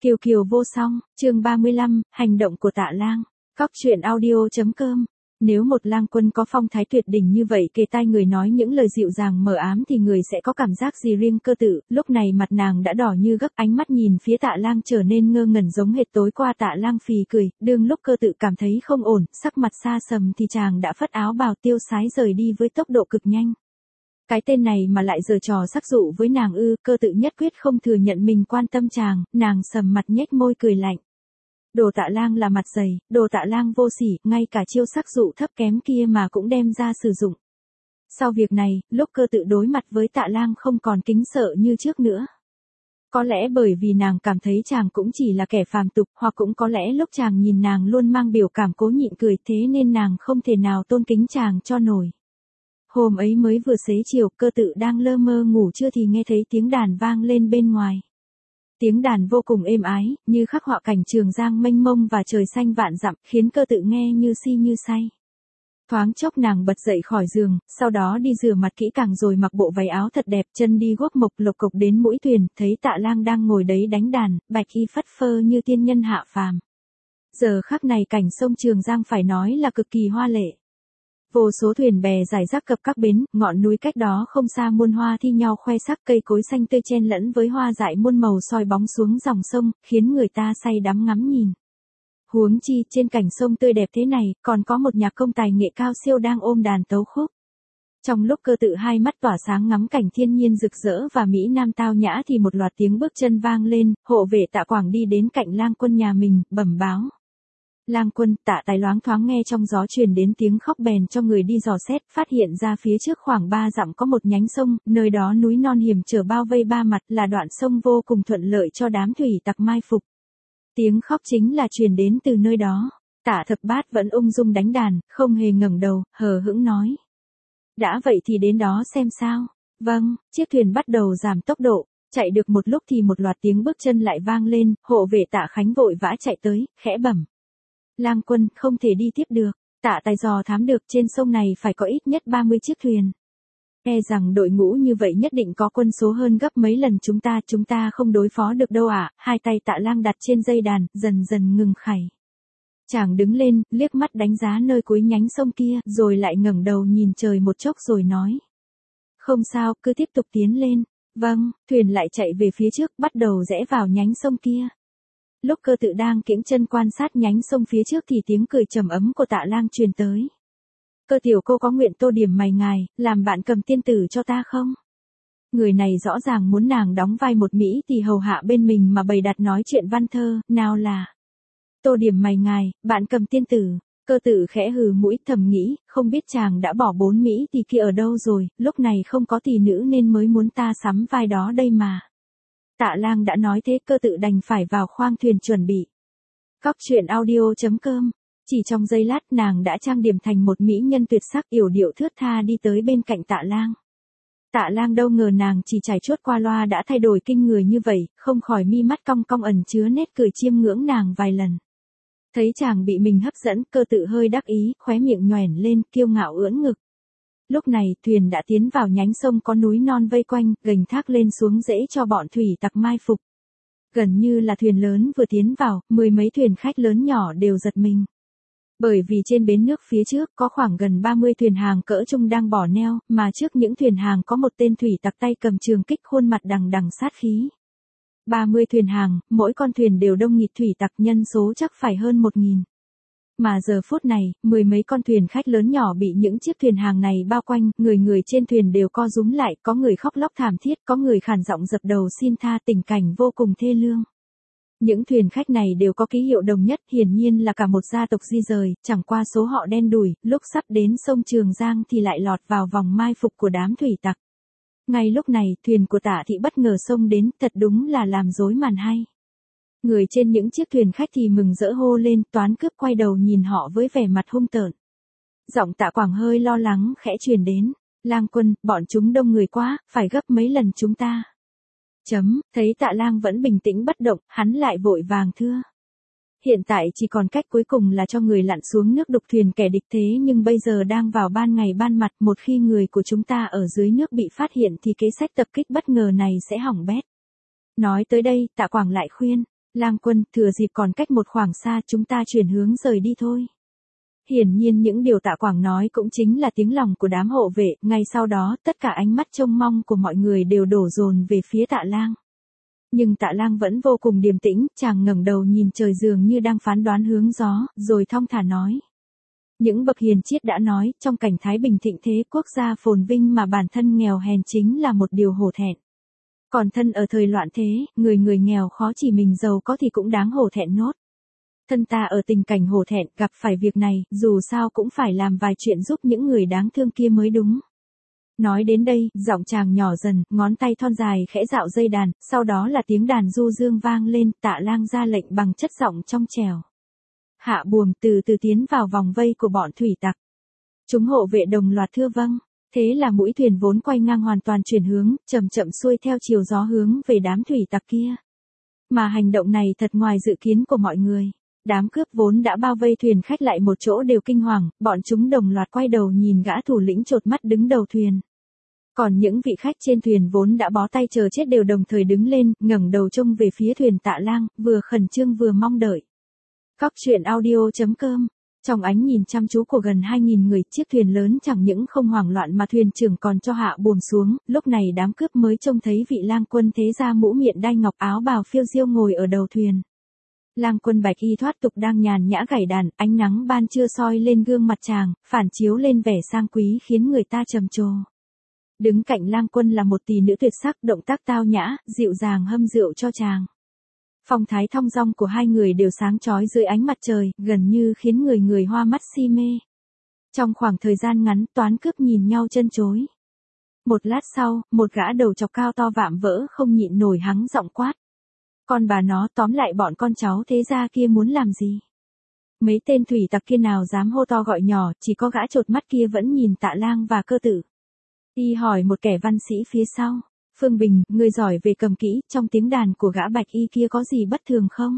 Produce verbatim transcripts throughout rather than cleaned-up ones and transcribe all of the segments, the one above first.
Kiều Kiều vô song, chương ba mươi lăm, hành động của Tạ Lang. Cóc truyện audio chấm com. Nếu một lang quân có phong thái tuyệt đỉnh như vậy kề tai người nói những lời dịu dàng mờ ám thì người sẽ có cảm giác gì riêng? Cơ Tự, lúc này mặt nàng đã đỏ như gấc, ánh mắt nhìn phía Tạ Lang trở nên ngơ ngẩn giống hệt tối qua. Tạ Lang phì cười, đương lúc Cơ Tự cảm thấy không ổn, sắc mặt xa sầm thì chàng đã phất áo bào tiêu sái rời đi với tốc độ cực nhanh. Cái tên này mà lại giở trò sắc dụ với nàng ư? Cơ Tự nhất quyết không thừa nhận mình quan tâm chàng, nàng sầm mặt nhếch môi cười lạnh. Đồ Tạ Lang là mặt dày, đồ Tạ Lang vô sỉ, ngay cả chiêu sắc dụ thấp kém kia mà cũng đem ra sử dụng. Sau việc này, lúc Cơ Tự đối mặt với Tạ Lang không còn kính sợ như trước nữa. Có lẽ bởi vì nàng cảm thấy chàng cũng chỉ là kẻ phàm tục, hoặc cũng có lẽ lúc chàng nhìn nàng luôn mang biểu cảm cố nhịn cười, thế nên nàng không thể nào tôn kính chàng cho nổi. Hôm ấy mới vừa xế chiều, Cơ Tự đang lơ mơ ngủ trưa thì nghe thấy tiếng đàn vang lên bên ngoài. Tiếng đàn vô cùng êm ái, như khắc họa cảnh Trường Giang mênh mông và trời xanh vạn dặm, khiến Cơ Tự nghe như si như say. Thoáng chốc nàng bật dậy khỏi giường, sau đó đi rửa mặt kỹ càng rồi mặc bộ váy áo thật đẹp, chân đi guốc mộc lộc cộc đến mũi thuyền, thấy Tạ Lang đang ngồi đấy đánh đàn, bạch y phất phơ như tiên nhân hạ phàm. Giờ khắc này cảnh sông Trường Giang phải nói là cực kỳ hoa lệ. Vô số thuyền bè rải rác cập các bến, ngọn núi cách đó không xa muôn hoa thi nhau khoe sắc, cây cối xanh tươi chen lẫn với hoa dại muôn màu soi bóng xuống dòng sông, khiến người ta say đắm ngắm nhìn. Huống chi, trên cảnh sông tươi đẹp thế này, còn có một nhạc công tài nghệ cao siêu đang ôm đàn tấu khúc. Trong lúc Cơ Tự hai mắt tỏa sáng ngắm cảnh thiên nhiên rực rỡ và mỹ nam tao nhã thì một loạt tiếng bước chân vang lên, hộ vệ Tạ Quảng đi đến cạnh lang quân nhà mình, bẩm báo. Lang quân. Tạ Tài loáng thoáng nghe trong gió truyền đến tiếng khóc bèn cho người đi dò xét, phát hiện ra phía trước khoảng ba dặm có một nhánh sông, nơi đó núi non hiểm trở bao vây ba mặt, là đoạn sông vô cùng thuận lợi cho đám thủy tặc mai phục. Tiếng khóc chính là truyền đến từ nơi đó. Tạ Thập Bát vẫn ung dung đánh đàn, không hề ngẩng đầu, hờ hững nói. Đã vậy thì đến đó xem sao. Vâng. Chiếc thuyền bắt đầu giảm tốc độ. Chạy được một lúc thì một loạt tiếng bước chân lại vang lên, hộ vệ Tạ Khánh vội vã chạy tới, khẽ bẩm. Lang quân, không thể đi tiếp được. Tạ Tài dò thám được trên sông này phải có ít nhất ba mươi chiếc thuyền. E rằng đội ngũ như vậy nhất định có quân số hơn gấp mấy lần chúng ta, chúng ta không đối phó được đâu ạ. À. Hai tay Tạ Lang đặt trên dây đàn, dần dần ngừng khảy. Chàng đứng lên, liếc mắt đánh giá nơi cuối nhánh sông kia, rồi lại ngẩng đầu nhìn trời một chốc rồi nói. Không sao, cứ tiếp tục tiến lên. Vâng. Thuyền lại chạy về phía trước, bắt đầu rẽ vào nhánh sông kia. Lúc Cơ Tự đang kiễng chân quan sát nhánh sông phía trước thì tiếng cười trầm ấm của Tạ Lang truyền tới. Cơ tiểu cô có nguyện tô điểm mày ngài, làm bạn cầm tiên tử cho ta không? Người này rõ ràng muốn nàng đóng vai một Mỹ thì hầu hạ bên mình mà bày đặt nói chuyện văn thơ, nào là tô điểm mày ngài, bạn cầm tiên tử. Cơ Tự khẽ hừ mũi thầm nghĩ, không biết chàng đã bỏ bốn Mỹ thì kia ở đâu rồi, lúc này không có tỷ nữ nên mới muốn ta sắm vai đó đây mà. Tạ Lang đã nói thế, Cơ Tự đành phải vào khoang thuyền chuẩn bị. Cóc truyện audio chấm com. Chỉ trong giây lát nàng đã trang điểm thành một mỹ nhân tuyệt sắc, yểu điệu thướt tha đi tới bên cạnh Tạ Lang. Tạ Lang đâu ngờ nàng chỉ trải chuốt qua loa đã thay đổi kinh người như vậy, không khỏi mi mắt cong cong ẩn chứa nét cười chiêm ngưỡng nàng vài lần. Thấy chàng bị mình hấp dẫn, Cơ Tự hơi đắc ý, khóe miệng nhoẻn lên, kiêu ngạo ưỡn ngực. Lúc này, thuyền đã tiến vào nhánh sông có núi non vây quanh, gành thác lên xuống dễ cho bọn thủy tặc mai phục. Gần như là thuyền lớn vừa tiến vào, mười mấy thuyền khách lớn nhỏ đều giật mình. Bởi vì trên bến nước phía trước có khoảng gần ba mươi thuyền hàng cỡ trung đang bỏ neo, mà trước những thuyền hàng có một tên thủy tặc tay cầm trường kích khuôn mặt đằng đằng sát khí. ba mươi thuyền hàng, mỗi con thuyền đều đông nghịt thủy tặc, nhân số chắc phải hơn một nghìn. Mà giờ phút này, mười mấy con thuyền khách lớn nhỏ bị những chiếc thuyền hàng này bao quanh, người người trên thuyền đều co rúm lại, có người khóc lóc thảm thiết, có người khàn giọng dập đầu xin tha, tình cảnh vô cùng thê lương. Những thuyền khách này đều có ký hiệu đồng nhất, hiển nhiên là cả một gia tộc di rời, chẳng qua số họ đen đủi, lúc sắp đến sông Trường Giang thì lại lọt vào vòng mai phục của đám thủy tặc. Ngay lúc này, thuyền của Tạ Thị bất ngờ xông đến, thật đúng là làm rối màn hay. Người trên những chiếc thuyền khách thì mừng rỡ hô lên, toán cướp quay đầu nhìn họ với vẻ mặt hung tợn. Giọng Tạ Quảng hơi lo lắng khẽ truyền đến, Lang quân, bọn chúng đông người quá, phải gấp mấy lần chúng ta. Chấm, thấy Tạ Lang vẫn bình tĩnh bất động, hắn lại vội vàng thưa. Hiện tại chỉ còn cách cuối cùng là cho người lặn xuống nước đục thuyền kẻ địch, thế nhưng bây giờ đang vào ban ngày ban mặt, một khi người của chúng ta ở dưới nước bị phát hiện thì kế sách tập kích bất ngờ này sẽ hỏng bét. Nói tới đây, Tạ Quảng lại khuyên, Lang Quân, thừa dịp còn cách một khoảng xa chúng ta chuyển hướng rời đi thôi. Hiển nhiên những điều Tạ Quảng nói cũng chính là tiếng lòng của đám hộ vệ, ngay sau đó tất cả ánh mắt trông mong của mọi người đều đổ dồn về phía Tạ Lang. Nhưng Tạ Lang vẫn vô cùng điềm tĩnh, chàng ngẩng đầu nhìn trời dường như đang phán đoán hướng gió, rồi thong thả nói. Những bậc hiền triết đã nói, trong cảnh thái bình thịnh thế quốc gia phồn vinh mà bản thân nghèo hèn chính là một điều hổ thẹn. Còn thân ở thời loạn thế, người người nghèo khó chỉ mình giàu có thì cũng đáng hổ thẹn nốt. Thân ta ở tình cảnh hổ thẹn gặp phải việc này, dù sao cũng phải làm vài chuyện giúp những người đáng thương kia mới đúng. Nói đến đây, giọng chàng nhỏ dần, ngón tay thon dài khẽ dạo dây đàn, sau đó là tiếng đàn du dương vang lên, Tạ Lang ra lệnh bằng chất giọng trong trẻo. Hạ buồm từ từ tiến vào vòng vây của bọn thủy tặc. Chúng hộ vệ đồng loạt thưa vâng, thế là mũi thuyền vốn quay ngang hoàn toàn chuyển hướng, chậm chậm xuôi theo chiều gió hướng về đám thủy tặc kia. Mà hành động này thật ngoài dự kiến của mọi người. Đám cướp vốn đã bao vây thuyền khách lại một chỗ đều kinh hoàng, bọn chúng đồng loạt quay đầu nhìn gã thủ lĩnh chột mắt đứng đầu thuyền. Còn những vị khách trên thuyền vốn đã bó tay chờ chết đều đồng thời đứng lên, ngẩng đầu trông về phía thuyền Tạ Lang, vừa khẩn trương vừa mong đợi. Cóc truyện audio chấm com. Trong ánh nhìn chăm chú của gần hai nghìn người, chiếc thuyền lớn chẳng những không hoảng loạn mà thuyền trưởng còn cho hạ buồm xuống, lúc này đám cướp mới trông thấy vị Lang Quân thế gia mũ miệng đai ngọc áo bào phiêu diêu ngồi ở đầu thuyền. Lang Quân bạch y thoát tục đang nhàn nhã gảy đàn, ánh nắng ban trưa soi lên gương mặt chàng, phản chiếu lên vẻ sang quý khiến người ta trầm trồ. Đứng cạnh Lang Quân là một tỷ nữ tuyệt sắc, động tác tao nhã, dịu dàng hâm rượu cho chàng. Phong thái thong dong của hai người đều sáng chói dưới ánh mặt trời, gần như khiến người người hoa mắt si mê. Trong khoảng thời gian ngắn, toán cướp nhìn nhau chân chối. Một lát sau, một gã đầu chọc cao to vạm vỡ không nhịn nổi hắng giọng quát. Con bà nó, tóm lại bọn con cháu thế gia kia muốn làm gì? Mấy tên thủy tặc kia nào dám hô to gọi nhỏ, chỉ có gã chột mắt kia vẫn nhìn Tạ Lang và Cơ Tử. Y hỏi một kẻ văn sĩ phía sau. Phương Bình, người giỏi về cầm kỹ, trong tiếng đàn của gã bạch y kia có gì bất thường không?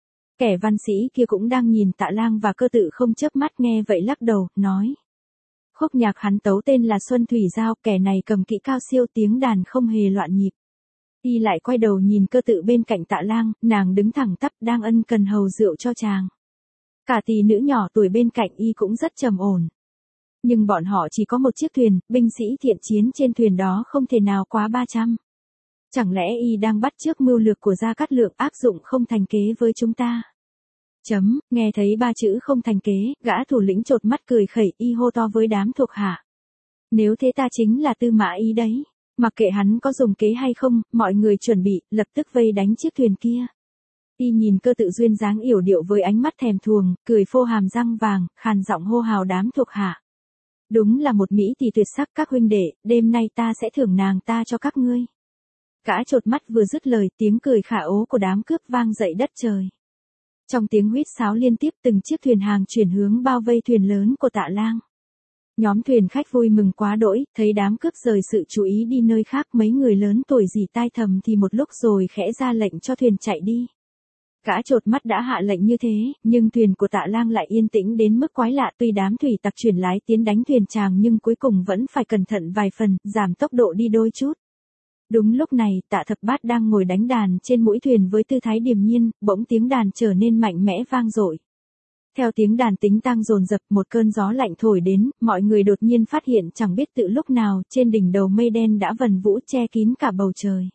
Kẻ văn sĩ kia cũng đang nhìn Tạ Lang và Cơ Tự không chớp mắt, nghe vậy lắc đầu, nói. Khúc nhạc hắn tấu tên là Xuân Thủy Giao, kẻ này cầm kỹ cao siêu, tiếng đàn không hề loạn nhịp. Y lại quay đầu nhìn Cơ Tự bên cạnh Tạ Lang, nàng đứng thẳng tắp đang ân cần hầu rượu cho chàng. Cả tỷ nữ nhỏ tuổi bên cạnh Y cũng rất trầm ổn. Nhưng bọn họ chỉ có một chiếc thuyền, binh sĩ thiện chiến trên thuyền đó không thể nào quá ba trăm. Chẳng lẽ Y đang bắt chước mưu lược của Gia Cát Lượng áp dụng không thành kế với chúng ta? Chấm, nghe thấy ba chữ không thành kế, gã thủ lĩnh chột mắt cười khẩy, Y hô to với đám thuộc hạ. Nếu thế ta chính là Tư Mã Ý đấy. Mặc kệ hắn có dùng kế hay không, mọi người chuẩn bị, lập tức vây đánh chiếc thuyền kia. Y nhìn Cơ Tự duyên dáng yểu điệu với ánh mắt thèm thuồng, cười phô hàm răng vàng, khàn giọng hô hào đám thuộc hạ. Đúng là một mỹ tỷ tuyệt sắc các huynh đệ, đêm nay ta sẽ thưởng nàng ta cho các ngươi. Gã chột mắt vừa dứt lời, tiếng cười khả ố của đám cướp vang dậy đất trời. Trong tiếng huýt sáo liên tiếp, từng chiếc thuyền hàng chuyển hướng bao vây thuyền lớn của Tạ Lang. Nhóm thuyền khách vui mừng quá đỗi, thấy đám cướp rời sự chú ý đi nơi khác, mấy người lớn tuổi rỉ tai thầm thì một lúc rồi khẽ ra lệnh cho thuyền chạy đi. Gã chột mắt đã hạ lệnh như thế, nhưng thuyền của Tạ Lang lại yên tĩnh đến mức quái lạ, tuy đám thủy tặc chuyển lái tiến đánh thuyền chàng nhưng cuối cùng vẫn phải cẩn thận vài phần, giảm tốc độ đi đôi chút. Đúng lúc này, Tạ Thập Bát đang ngồi đánh đàn trên mũi thuyền với tư thái điềm nhiên, bỗng tiếng đàn trở nên mạnh mẽ vang dội. Theo tiếng đàn tính tang dồn dập, một cơn gió lạnh thổi đến, mọi người đột nhiên phát hiện chẳng biết tự lúc nào, trên đỉnh đầu mây đen đã vần vũ che kín cả bầu trời.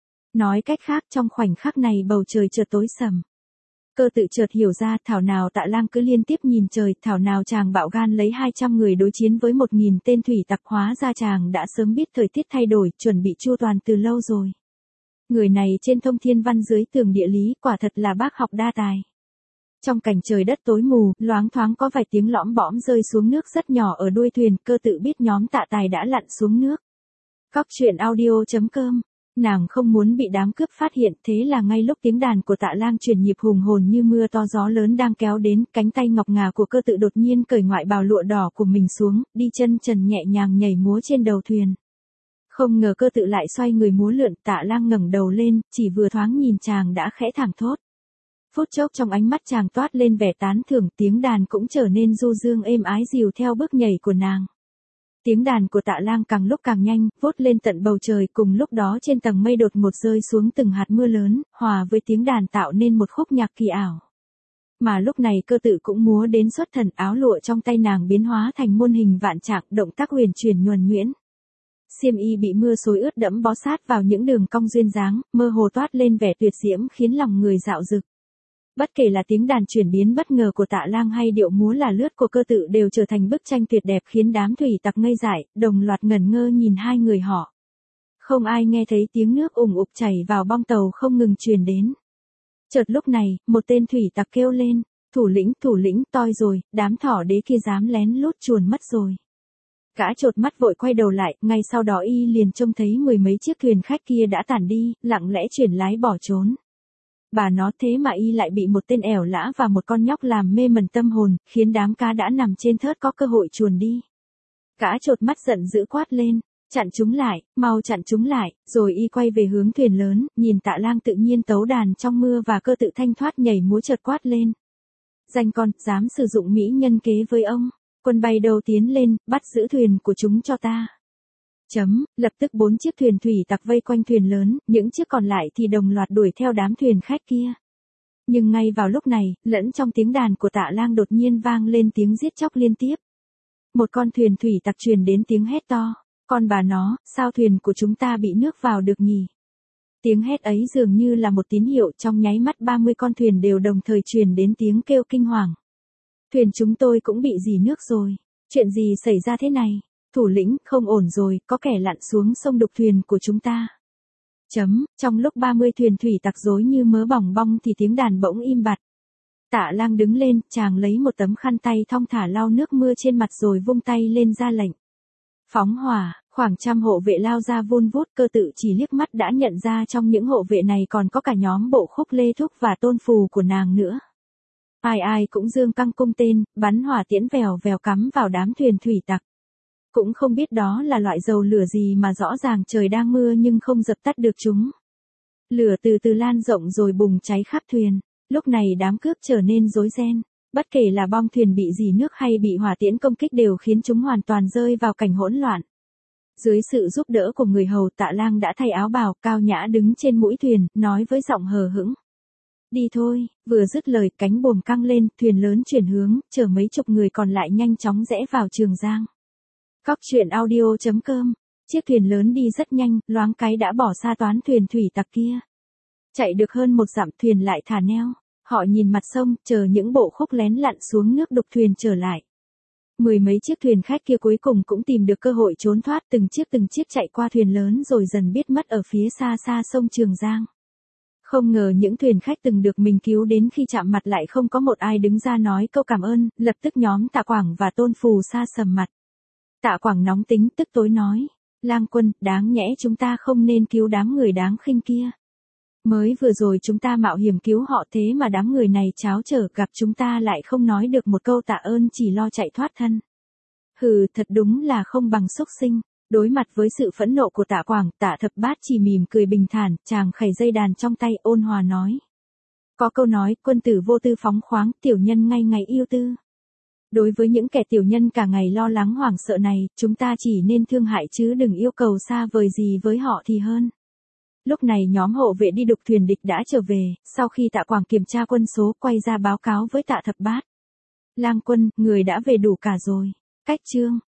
Nói cách khác, trong khoảnh khắc này bầu trời chợt tối sầm. Cơ Tự chợt hiểu ra, thảo nào Tạ Lang cứ liên tiếp nhìn trời, thảo nào chàng bạo gan lấy hai trăm người đối chiến với một nghìn tên thủy tặc, hóa ra chàng đã sớm biết thời tiết thay đổi, chuẩn bị chu toàn từ lâu rồi. Người này trên thông thiên văn dưới tường địa lý, quả thật là bác học đa tài. Trong cảnh trời đất tối mù, loáng thoáng có vài tiếng lõm bõm rơi xuống nước rất nhỏ ở đuôi thuyền, Cơ Tự biết nhóm Tạ Tài đã lặn xuống nước. Cóc truyện audio chấm com. Nàng không muốn bị đám cướp phát hiện, thế là ngay lúc tiếng đàn của Tạ Lang chuyển nhịp hùng hồn như mưa to, gió lớn đang kéo đến, cánh tay ngọc ngà của Cơ Tự đột nhiên cởi ngoại bào lụa đỏ của mình xuống, đi chân trần nhẹ nhàng nhảy múa trên đầu thuyền. Không ngờ Cơ Tự lại xoay người múa lượn, Tạ Lang ngẩng đầu lên, chỉ vừa thoáng nhìn chàng đã khẽ thảm thốt. Phút chốc trong ánh mắt chàng toát lên vẻ tán thưởng, tiếng đàn cũng trở nên du dương êm ái dìu theo bước nhảy của nàng. Tiếng đàn của Tạ Lang càng lúc càng nhanh, vút lên tận bầu trời, cùng lúc đó trên tầng mây đột ngột rơi xuống từng hạt mưa lớn, hòa với tiếng đàn tạo nên một khúc nhạc kỳ ảo. Mà lúc này Cơ Tự cũng múa đến xuất thần, áo lụa trong tay nàng biến hóa thành muôn hình vạn trạng, động tác huyền chuyển nhuần nhuyễn. Xiêm y bị mưa xối ướt đẫm bó sát vào những đường cong duyên dáng, mơ hồ toát lên vẻ tuyệt diễm khiến lòng người dạo dực. Bất kể là tiếng đàn chuyển biến bất ngờ của Tạ Lang hay điệu múa là lướt của Cơ Tự đều trở thành bức tranh tuyệt đẹp khiến đám thủy tặc ngây dại, đồng loạt ngẩn ngơ nhìn hai người họ. Không ai nghe thấy tiếng nước ủng ục chảy vào bong tàu không ngừng truyền đến. Chợt lúc này, một tên thủy tặc kêu lên, thủ lĩnh, thủ lĩnh, toi rồi, đám thỏ đế kia dám lén lút chuồn mất rồi. Gã chột mắt vội quay đầu lại, ngay sau đó y liền trông thấy mười mấy chiếc thuyền khách kia đã tản đi, lặng lẽ chuyển lái bỏ trốn. Bà nó thế mà y lại bị một tên ẻo lã và một con nhóc làm mê mẩn tâm hồn, khiến đám cá đã nằm trên thớt có cơ hội chuồn đi. Gã chột mắt giận dữ quát lên, chặn chúng lại, mau chặn chúng lại, rồi y quay về hướng thuyền lớn, nhìn Tạ Lang tự nhiên tấu đàn trong mưa và Cơ Tự thanh thoát nhảy múa chợt quát lên. Danh con, dám sử dụng mỹ nhân kế với ông, quân bay đầu tiến lên, bắt giữ thuyền của chúng cho ta. Chấm, lập tức bốn chiếc thuyền thủy tặc vây quanh thuyền lớn, những chiếc còn lại thì đồng loạt đuổi theo đám thuyền khách kia. Nhưng ngay vào lúc này, lẫn trong tiếng đàn của Tạ Lang đột nhiên vang lên tiếng giết chóc liên tiếp. Một con thuyền thủy tặc truyền đến tiếng hét to, con bà nó, sao thuyền của chúng ta bị nước vào được nhỉ? Tiếng hét ấy dường như là một tín hiệu, trong nháy mắt ba mươi con thuyền đều đồng thời truyền đến tiếng kêu kinh hoàng. Thuyền chúng tôi cũng bị dì nước rồi, chuyện gì xảy ra thế này? Thủ lĩnh, không ổn rồi, có kẻ lặn xuống sông đục thuyền của chúng ta. Chấm, trong lúc ba mươi thuyền thủy tặc rối như mớ bỏng bong thì tiếng đàn bỗng im bặt. Tạ Lang đứng lên, chàng lấy một tấm khăn tay thong thả lau nước mưa trên mặt rồi vung tay lên ra lệnh. Phóng hỏa, khoảng trăm hộ vệ lao ra vun vút, Cơ Tự chỉ liếc mắt đã nhận ra trong những hộ vệ này còn có cả nhóm bộ khúc Lê Thúc và Tôn Phù của nàng nữa. Ai ai cũng giương căng cung tên, bắn hỏa tiễn vèo vèo cắm vào đám thuyền thủy tặc. Cũng không biết đó là loại dầu lửa gì mà rõ ràng trời đang mưa nhưng không dập tắt được chúng. Lửa từ từ lan rộng rồi bùng cháy khắp thuyền. Lúc này đám cướp trở nên rối ren. Bất kể là bom thuyền bị dì nước hay bị hỏa tiễn công kích đều khiến chúng hoàn toàn rơi vào cảnh hỗn loạn. Dưới sự giúp đỡ của người hầu, Tạ Lang đã thay áo bào, cao nhã đứng trên mũi thuyền, nói với giọng hờ hững. Đi thôi, vừa dứt lời cánh buồm căng lên, thuyền lớn chuyển hướng, chở mấy chục người còn lại nhanh chóng rẽ vào Trường Giang. Cóc truyện audio chấm com. Chiếc thuyền lớn đi rất nhanh, loáng cái đã bỏ xa toán thuyền thủy tặc kia. Chạy được hơn một dặm thuyền lại thả neo. Họ nhìn mặt sông, chờ những bộ khúc lén lặn xuống nước đục thuyền trở lại. Mười mấy chiếc thuyền khách kia cuối cùng cũng tìm được cơ hội trốn thoát, từng chiếc từng chiếc chạy qua thuyền lớn rồi dần biết mất ở phía xa xa sông Trường Giang. Không ngờ những thuyền khách từng được mình cứu đến khi chạm mặt lại không có một ai đứng ra nói câu cảm ơn, lập tức nhóm Tạ Quảng và Tôn Phù sa sầm mặt. Tạ Quảng nóng tính tức tối nói, Lang quân, đáng nhẽ chúng ta không nên cứu đám người đáng khinh kia. Mới vừa rồi chúng ta mạo hiểm cứu họ thế mà đám người này cháo trở gặp chúng ta lại không nói được một câu tạ ơn chỉ lo chạy thoát thân. Hừ, thật đúng là không bằng xúc sinh. Đối mặt với sự phẫn nộ của Tạ Quảng, Tạ Thập Bát chỉ mỉm cười bình thản, chàng khẩy dây đàn trong tay ôn hòa nói. Có câu nói, quân tử vô tư phóng khoáng, tiểu nhân ngay ngày yêu tư. Đối với những kẻ tiểu nhân cả ngày lo lắng hoảng sợ này, chúng ta chỉ nên thương hại chứ đừng yêu cầu xa vời gì với họ thì hơn. Lúc này nhóm hộ vệ đi đục thuyền địch đã trở về, sau khi Tạ Quảng kiểm tra quân số quay ra báo cáo với Tạ Thập Bát. Lang quân, người đã về đủ cả rồi. Cách chương.